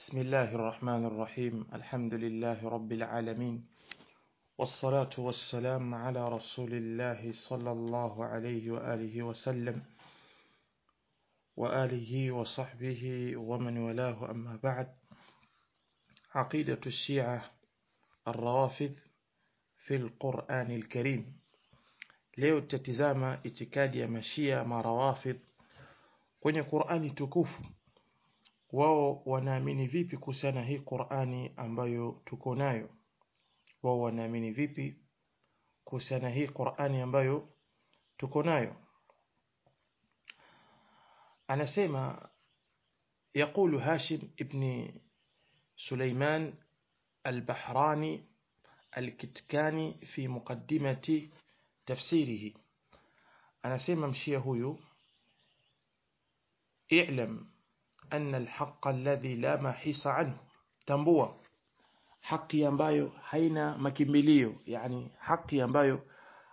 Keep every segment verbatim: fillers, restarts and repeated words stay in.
بسم الله الرحمن الرحيم. الحمد لله رب العالمين، والصلاة والسلام على رسول الله صلى الله عليه وآله وسلم وآله وصحبه ومن والاه. أما بعد، عقيدة الشيعة الروافض في القرآن الكريم. leo tutatizama itikadi ya mashia marawafidh kwenye Qur'ani tukufu. Wao wanaamini vipi kuhusiana hii Qur'ani ambayo tuko nayo? Wao wanaamini vipi kuhusiana hii Qur'ani ambayo tuko nayo? Anasema يقول هاشم ابن سليمان البحراني الكتكاني في مقدمة تفسيره. anasema mshia huyu, اعلم أن الحق الذي لا محيص عنه، tambua haki ambayo haina makimbilio, yani haki ambayo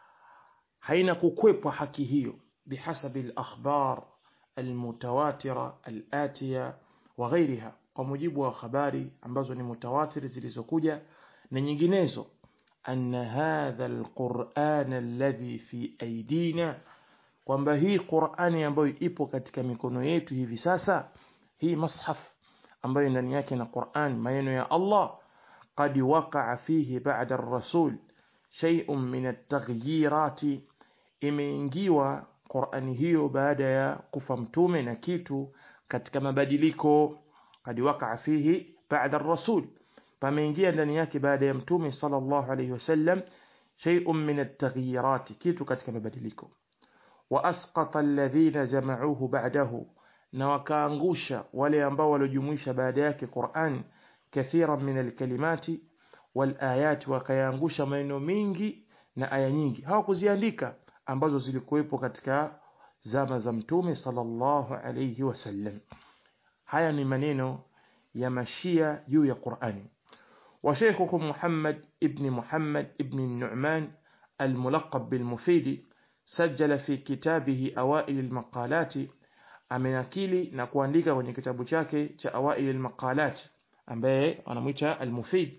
haina kukwepwa haki hiyo, bihasabi al-akhbar al-mutawatira al-atiya wa ghayriha, kwa mujibu wa habari ambazo ni mutawatir zilizokuja na nyinginezo, anna hadha al-Qur'an alladhi fi aydina, kwamba hii Qur'ani ambayo ipo katika mikono yetu hivi sasa, hii mashaf ambayo ndani yake na Qur'an maneno ya Allah, qad waqa'a fihi ba'da ar-rasul shay'un min at-taghyirat, imeingiwa Qur'ani hiyo baada ya kufa mtume na kitu katika mabadiliko. Qad waqa'a fihi ba'da ar-rasul, pameingia ndani yake baada ya mtume sallallahu alayhi wasallam shay'un min at-taghyirat, kitu katika mabadiliko. Wa asqata alladhina jama'uhu ba'dahu, na wakaangusha wale ambao waliojumuisha baada yake Qur'an kathiran min alkalimati wal ayat, wakaangusha maneno mingi na aya nyingi hawakuziandika ambazo zilikuwepo katika zama za mtume sallallahu alayhi wasallam. Haya ni maneno ya mashia juu ya Qur'ani. Wa shaykhukum Muhammad ibn Muhammad ibn Nu'man al-mulaqab bil Mufid sajjala fi kitabihi awail al-maqalat, amenakili na kuandika kwenye kitabu chake cha awail al-maqalat ambaye anamuita al-Mufid,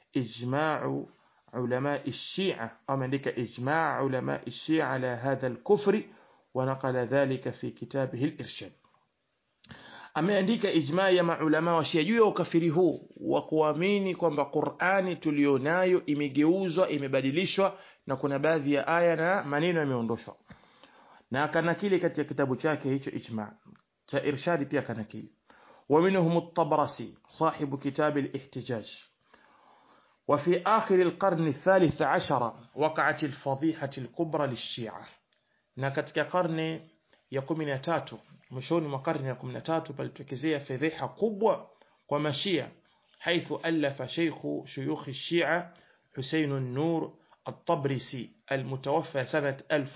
ijma'u ulama ash-Shia, ameandika ijma' ulama ash-Shia ala hadha al-kufr wa naqala dhalika fi kitabihi al-Irshad. Ameandika ijma' ya maulama wa Shia juu ya ukafiri huu wa kuamini kwamba Qur'ani tulionayo imegeuzwa, imebadilishwa na kuna baadhi ya aya na maneno yameondoshwa, na akanakili katika kitabu chake hicho ijma' cha Irshad pia kanakili. ومنهم الطبرسي صاحب كتاب الاحتجاج. وفي آخر القرن الثالث عشر وقعت الفضيحة الكبرى للشيعة. na katika karne ya kumi na tatu, mwishoni mwa karne ya kumi na tatu, palitokezea fedheha kubwa kwa mashia, haithu alafa shaykhu shuyukh ash-Shia Husayn an-Nur الطبرسي المتوفى سنة ألف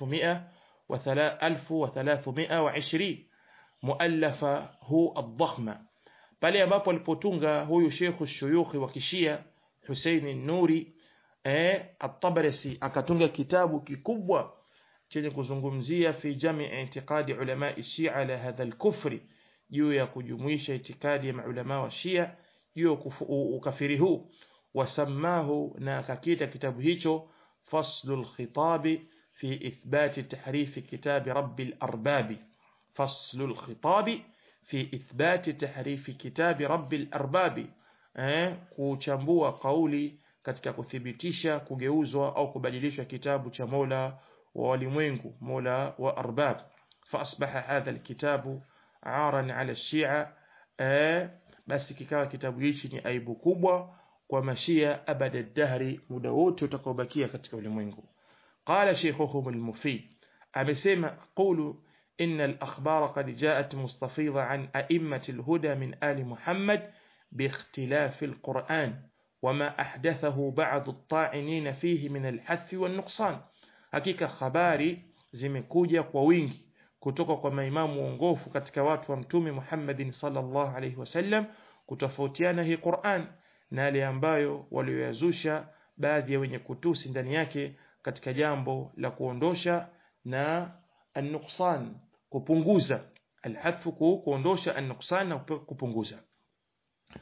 وثلاثمائة وعشرين مؤلفة هو الضخمة. pale ambapo alipotunga huyu Sheikh shuyukh wa Kishia Husayn an-Nuri eh at-Tabrisi akatunga kitabu kikubwa chenye kuzungumzia fi jami' i'tiqadi ulama ash-Shia ala hadha al-kufr, juu ya kujumuisha itikadi ya maulama wa Shia juu ukafiri huu. Wasamahu, na akakita kitabu hicho فصل الخطاب في إثبات تحريف كتاب رب الأرباب. فصل الخطاب في إثبات تحريف كتاب رب الأرباب, kuchambua kauli katika kuthibitisha kugeuzwa au kubadilishwa kitabu cha Mola wa walimwengu, Mola wa Arbab. فأصبح هذا الكتاب عارا على الشيعة, basi kikawa kitabu hichi ni aibu kubwa kwa mashia abada ad-dahri, muda wote utakaobakia katika ulimwengu. Qala shaykhuhum al-Mufid, amesema qulu inna al-akhbar qad ja'at mustafidha an a'immati al-huda min ali Muhammad biikhtilaf al-Qur'an wama ahdathahu ba'd at-ta'inin fihi min al-hath wan-nuqsan. Hakika habari zimekuja kwa wingi kutoka kwa maimamu waongofu katika watu wa mtume Muhammadin sallallahu alayhi wasallam kutofautiana hii Qur'an na yale ambayo walioyazusha baadhi ya wenye kutusi ndani yake katika jambo la kuondosha na an-nuqsan, kupunguza al-hadfu, kuondosha an-nuqsan na kupunguza.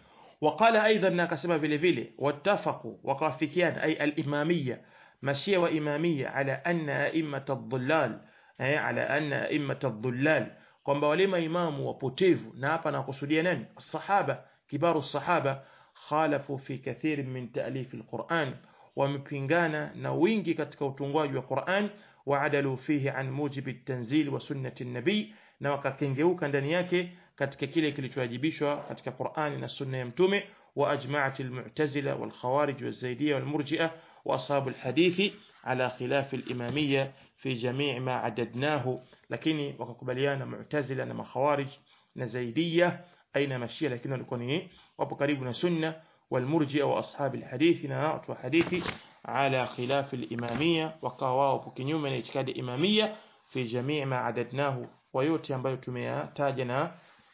وقال أيضا ناكسما vile vile واتفقوا وقافكيان أي الإمامية مشية وإمامية على أن أئمة الضلال أي على أن أئمة الضلال kwamba wale maimamu wapotevu na hapa nakusudia nani الصحابة كبار الصحابة خالفوا في كثير من تأليف القرآن ومبingana na wingi katika utungwaji wa Qur'an وعدلوا فيه عن موجب التنزيل وسنة النبي na wakakengeuka ndani yake katika kile kilichowajibishwa katika Qur'ani na sunna ya mtume واجمعت المعتزلة والخوارج والزيدية والمرجئة واصحاب الحديث على خلاف الإمامية في جميع ما عددناه lakini wakakubaliana mu'tazila na makhawarij na zaidiyya aina mashia lakini walikuwa ni wapo karibu na sunna والمرجئة واصحاب الحديث na watu wa hadithi على خلاف الإمامية wakawa wao kinyume na itikadi imamia في جميع ما عددناه ويوتي ambayo tumeyataja na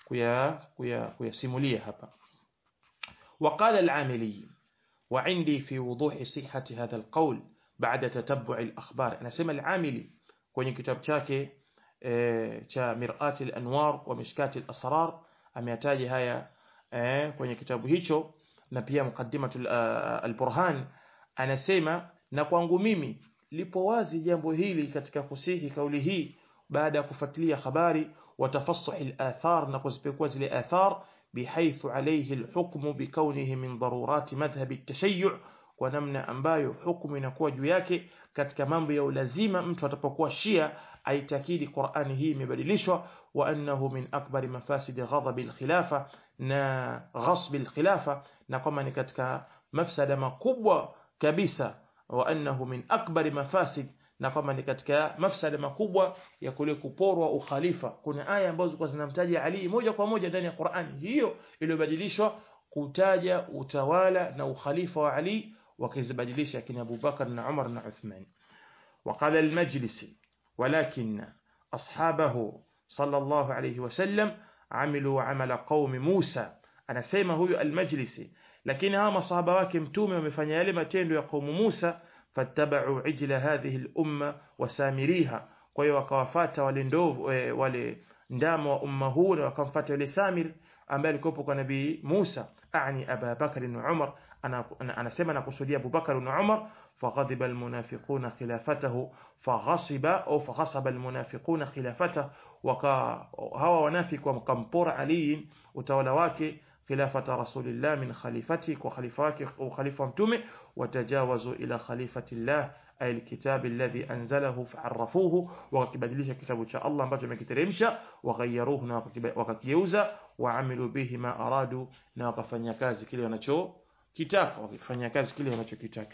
kuyasimulia hapa. وقال العاملي وعندي في وضوح صحة هذا القول بعد تتبع الأخبار. anasema العاملي kwenye kitabu chake cha Mir'at al-Anwar wa Mishkat al-Asrar ameyataja haya kwenye kitabu hicho na pia Muqaddimat al-Burhan. Anasema na kwangu mimi lipo wazi jambo hili katika kusihi kauli hii baada ya kufuatilia habari watafassuh al-athar na kuzipekua zile athar بحيث عليه الحكم بكونه من ضرورات مذهب التشيع kwa namna ambayo hukumu inakuwa juu yake katika mambo ya ulazima mtu atapokuwa Shia aitakidi Qur'ani hii imebadilishwa wa annahu min akbari mafasid ghadab al-khilafa na ghasb al-khilafa na kama ni katika mafsada makubwa kabisa wa annahu min akbari mafasid na kama ni katika mafsada makubwa ya kule kuporwa ukhalifa. Kuna aya ambazo kwa zinamtaja Ali moja kwa moja ndani ya Qur'ani hiyo iliyobadilishwa kutaja utawala na ukhalifa wa Ali wakizibadilisha kina Abu Bakar na Umar na Uthman. وقال المجلسي ولكن أصحابه صلى الله عليه وسلم عملوا عمل قوم موسى. anasema huyu al-Majlisi lakini hawa masahaba wake mtume wamefanya yale matendo ya kaumu Musa فاتبعوا عجل هذه الأمة وسامريها kwa hiyo wakawafuata wale ndovu wale ndama wa umma huu na wakamfuata yule Samir ambaye alikuwa kwa nabii Musa ani Abu Bakar na Umar. anasema na kusudia Abu Bakar na Umar فغضب المنافقون خلافته فغصب أو فغصب المنافقون خلافته وكا هوا ونافق ومكمبور علي utawala wake خلافة رسول الله من خليفتك وخليفاك وخليفة متومه وتجاوزوا إلى خليفة الله أي الكتاب الذي أنزله فعرفوه وكبدلش كتاب شاء الله ambacho amekiteremsha وغيروه na wakakigeuza وعملوا به ما أرادوا na wakafanya kazi kile wanachokitaka wakifanya kazi kile wanachokitaka.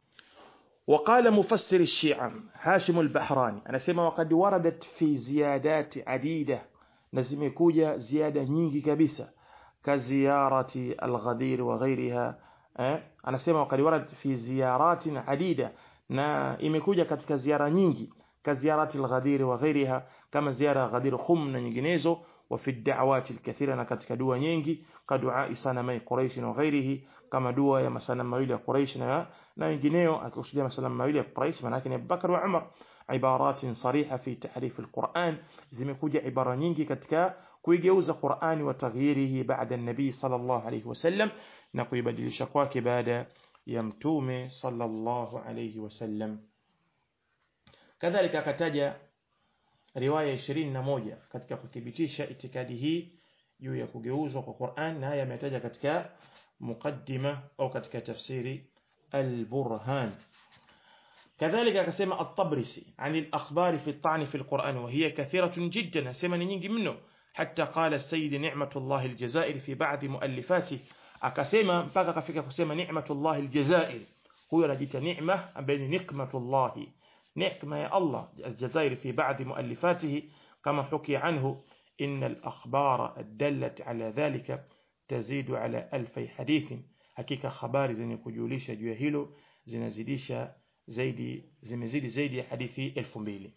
وقال مفسر الشيعة هاشم البحراني anasema وقد وردت في زيادات عديدة na zimekuja ziada nyingi kabisa كزيارة الغدير وغيرها. anasema وقد وردت في زيارات عديدة na imekuja katika ziara nyingi كزيارة الغدير وغيرها kama ziara غدير خم na nyinginezo وفي الدعوات الكثيرة na katika dua nyingi كدعاء صنمي قريش وغيره kama dua ya masanamu mawili ya Quraysh na na wengineo akikusudia masanamu mawili ya Quraysh maana yake ni Abubakar wa Umar. عبارات صريحة في تحريف القرآن zimekuja ibara nyingi katika kuigeuza Qur'ani wa taghyirihi baada an-nabi sallallahu alayhi wasallam na kuibadilisha kwake baada ya mtume sallallahu alayhi wasallam. kadhalika akataja riwaya ishirini na moja katika kuthibitisha itikadi hii juu ya kugeuzwa kwa Qur'an na haya yametaja katika muqaddima au katika tafsiri al-Burhan. كذلك akasema الطبرسي عن الأخبار في الطعن في القرآن وهي كثيرة جدا سما nyingi mno حتى قال السيد نعمة الله الجزائر في بعض مؤلفاته akasema mpaka kafika kusema نعمة الله الجزائر huyo anajiita neema ambaye ni نعمة الله نعمة يا الله الجزائر في بعض مؤلفاته كما حكي عنه إن الأخبار الدلت على ذلك تزيد على ألف حديث hakika habari zenye kujulisha juu ya hilo zinazidisha zaidi zimezidi zaidi ya hadithi elfu mbili.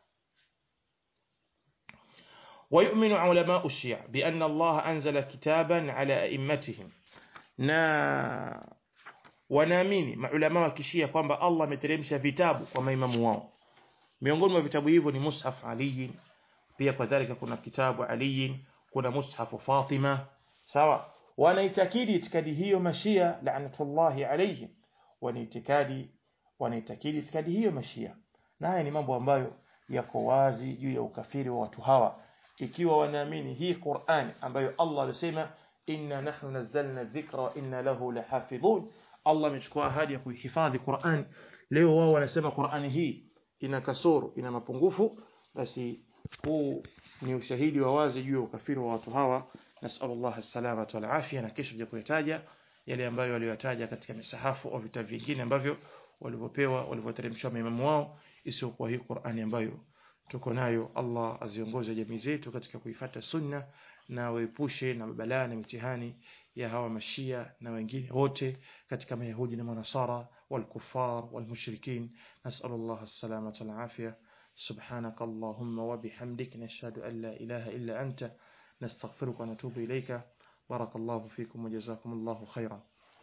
ويؤمن علماء الشيعة بأن الله أنزل كتابا على أئمتهم na wanaamini maulama wa kishia kwamba Allah ameteremsha vitabu kwa maimamu wao. Miongoni mwa vitabu hivyo ni Mushaf Ali, pia kadhalika kuna kitabu Ali, kuna Mushaf Fatima, sawa. wanaitakidi itikadi hiyo mashia la'natullahi alayhim, wanaitakidi wanaitakidi itikadi hiyo mashia. Na haya ni mambo ambayo yako wazi juu ya ukafiri wa watu hawa, ikiwa wanaamini hii Qur'an ambayo Allah alisema inna nahnu nazzalna dhikra wa inna lahu lahafidhun. Allah amechukua ahadi ya kuhifadhi Qur'an. Leo wao wanasema Qur'an hii ina kasoro, ina mapungufu. Basi huu ni ushahidi wa wazi juu ya ukafiri wa watu hawa. Nasallallahu as-salamata wal afia. Na kesho je kuyataja yale ambayo waliyataja katika misahafu au vitabu vingine ambavyo walivyopewa walivyoteremshwa maimamu wao, isiyokuwa hii Qur'ani ambayo tuko nayo. Allah aziongoze jamii zetu katika kuifuata sunna na waepushe na mabalaa na mitihani ya hawa mashia na wengine wote katika mayahudi na manasara والكفار والمشركين. نسأل الله السلامة والعافية. سبحانك اللهم وبحمدك نشهد أن لا إله إلا أنت نستغفرك ونتوب إليك. بارك الله فيكم وجزاكم الله خيرا.